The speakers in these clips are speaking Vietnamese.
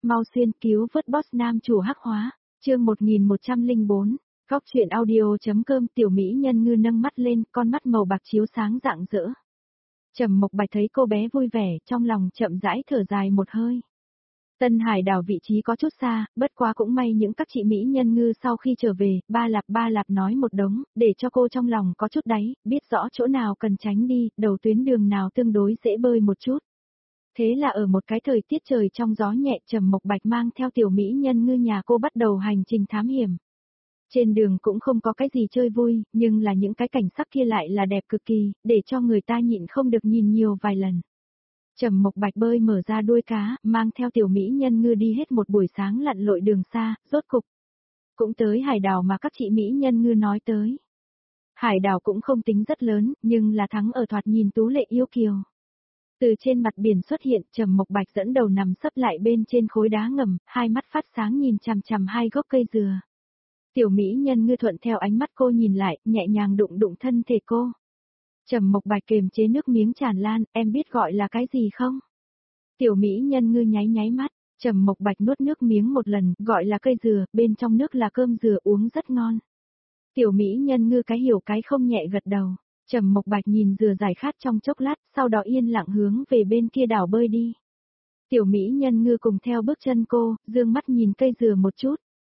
Mau xuyên cứu vớt boss nam chủ hắc hóa, chương 1104, góc truyện audio.com. Tiểu mỹ nhân ngư nâng mắt lên, con mắt màu bạc chiếu sáng rạng rỡ. Trầm Mộc Bạch thấy cô bé vui vẻ, trong lòng chậm rãi thở dài một hơi. Tân Hải đảo vị trí có chút xa, bất quá cũng may những các chị mỹ nhân ngư sau khi trở về, ba lạp nói một đống, để cho cô trong lòng có chút đáy, biết rõ chỗ nào cần tránh đi, đầu tuyến đường nào tương đối dễ bơi một chút. Thế là ở một cái thời tiết trời trong gió nhẹ, Trầm Mộc Bạch mang theo tiểu mỹ nhân ngư nhà cô bắt đầu hành trình thám hiểm. Trên đường cũng không có cái gì chơi vui, nhưng là những cái cảnh sắc kia lại là đẹp cực kỳ, để cho người ta nhịn không được nhìn nhiều vài lần. Trầm Mộc Bạch bơi mở ra đuôi cá, mang theo tiểu mỹ nhân ngư đi hết một buổi sáng lặn lội đường xa, rốt cục cũng tới hải đảo mà các chị mỹ nhân ngư nói tới. Hải đảo cũng không tính rất lớn, nhưng là thắng ở thoạt nhìn tú lệ yêu kiều. Từ trên mặt biển xuất hiện, Trầm Mộc Bạch dẫn đầu nằm sấp lại bên trên khối đá ngầm, hai mắt phát sáng nhìn chằm chằm hai gốc cây dừa. Tiểu mỹ nhân ngư thuận theo ánh mắt cô nhìn lại, nhẹ nhàng đụng đụng thân thể cô. Trầm Mộc Bạch kiềm chế nước miếng tràn lan, em biết gọi là cái gì không? Tiểu mỹ nhân ngư nháy nháy mắt, Trầm Mộc Bạch nuốt nước miếng một lần, gọi là cây dừa, bên trong nước là cơm dừa uống rất ngon. Tiểu mỹ nhân ngư cái hiểu cái không nhẹ gật đầu. Trầm Mộc Bạch nhìn dừa giải khát trong chốc lát, sau đó yên lặng hướng về bên kia đảo bơi đi. Tiểu mỹ nhân ngư cùng theo bước chân cô, dương mắt nhìn cây dừa một chút.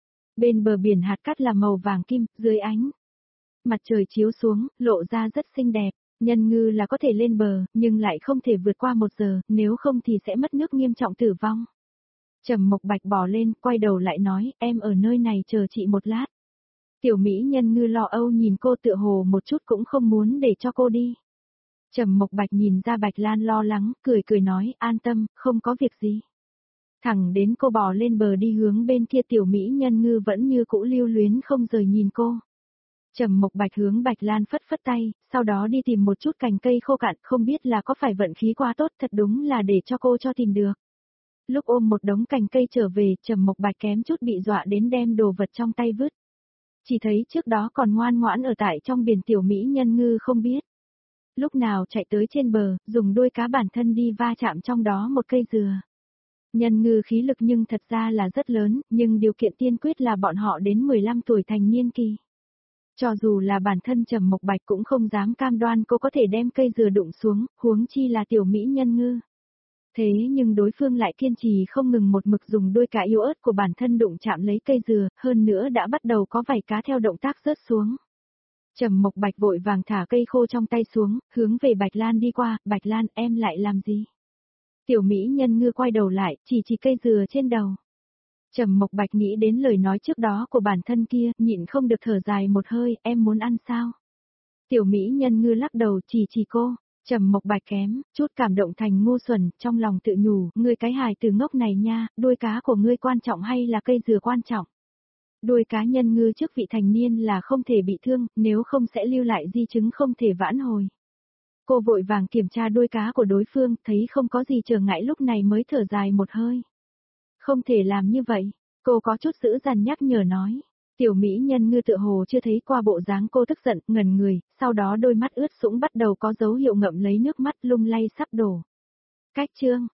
Bên bờ biển hạt cát là màu vàng kim, dưới ánh mặt trời chiếu xuống, lộ ra rất xinh đẹp. Nhân ngư là có thể lên bờ, nhưng lại không thể vượt qua 1 giờ, nếu không thì sẽ mất nước nghiêm trọng tử vong. Trầm Mộc Bạch bò lên, quay đầu lại nói, em ở nơi này chờ chị một lát. Tiểu mỹ nhân ngư lo âu nhìn cô tựa hồ một chút cũng không muốn để cho cô đi. Trầm Mộc Bạch nhìn ra Bạch Lan lo lắng, cười nói, an tâm, không có việc gì. Thẳng đến cô bò lên bờ đi hướng bên kia, tiểu mỹ nhân ngư vẫn như cũ lưu luyến không rời nhìn cô. Trầm Mộc Bạch hướng Bạch Lan phất phất tay, sau đó đi tìm một chút cành cây khô cạn, không biết là có phải vận khí quá tốt, thật đúng là để cho cô cho tìm được. Lúc ôm một đống cành cây trở về, Trầm Mộc Bạch kém chút bị dọa đến đem đồ vật trong tay vứt. Chỉ thấy trước đó còn ngoan ngoãn ở tại trong biển tiểu mỹ nhân ngư không biết lúc nào chạy tới trên bờ, dùng đuôi cá bản thân đi va chạm trong đó một cây dừa. Nhân ngư khí lực nhưng thật ra là rất lớn, nhưng điều kiện tiên quyết là bọn họ đến 15 tuổi thành niên kỳ. Cho dù là bản thân Trầm Mộc Bạch cũng không dám cam đoan cô có thể đem cây dừa đụng xuống, huống chi là tiểu mỹ nhân ngư. Thế nhưng đối phương lại kiên trì không ngừng một mực dùng đuôi cá yếu ớt của bản thân đụng chạm lấy cây dừa, hơn nữa đã bắt đầu có vảy cá theo động tác rớt xuống. Trầm Mộc Bạch vội vàng thả cây khô trong tay xuống, hướng về Bạch Lan đi qua, Bạch Lan em lại làm gì? Tiểu mỹ nhân ngư quay đầu lại, chỉ cây dừa trên đầu. Trầm Mộc Bạch nghĩ đến lời nói trước đó của bản thân kia, nhịn không được thở dài một hơi, em muốn ăn sao? Tiểu mỹ nhân ngư lắc đầu chỉ cô. Trầm Mộc Bạch kém chút cảm động thành ngu xuẩn, trong lòng tự nhủ, ngươi cái hài từ ngốc này nha, đuôi cá của ngươi quan trọng hay là cây dừa quan trọng? Đuôi cá nhân ngư trước vị thành niên là không thể bị thương, nếu không sẽ lưu lại di chứng không thể vãn hồi. Cô vội vàng kiểm tra đuôi cá của đối phương, thấy không có gì trở ngại lúc này mới thở dài một hơi. Không thể làm như vậy, cô có chút dữ dằn nhắc nhở nói. Tiểu mỹ nhân ngư tựa hồ chưa thấy qua bộ dáng cô tức giận, ngẩn người, sau đó đôi mắt ướt sũng bắt đầu có dấu hiệu ngậm lấy nước mắt lung lay sắp đổ. Cách chương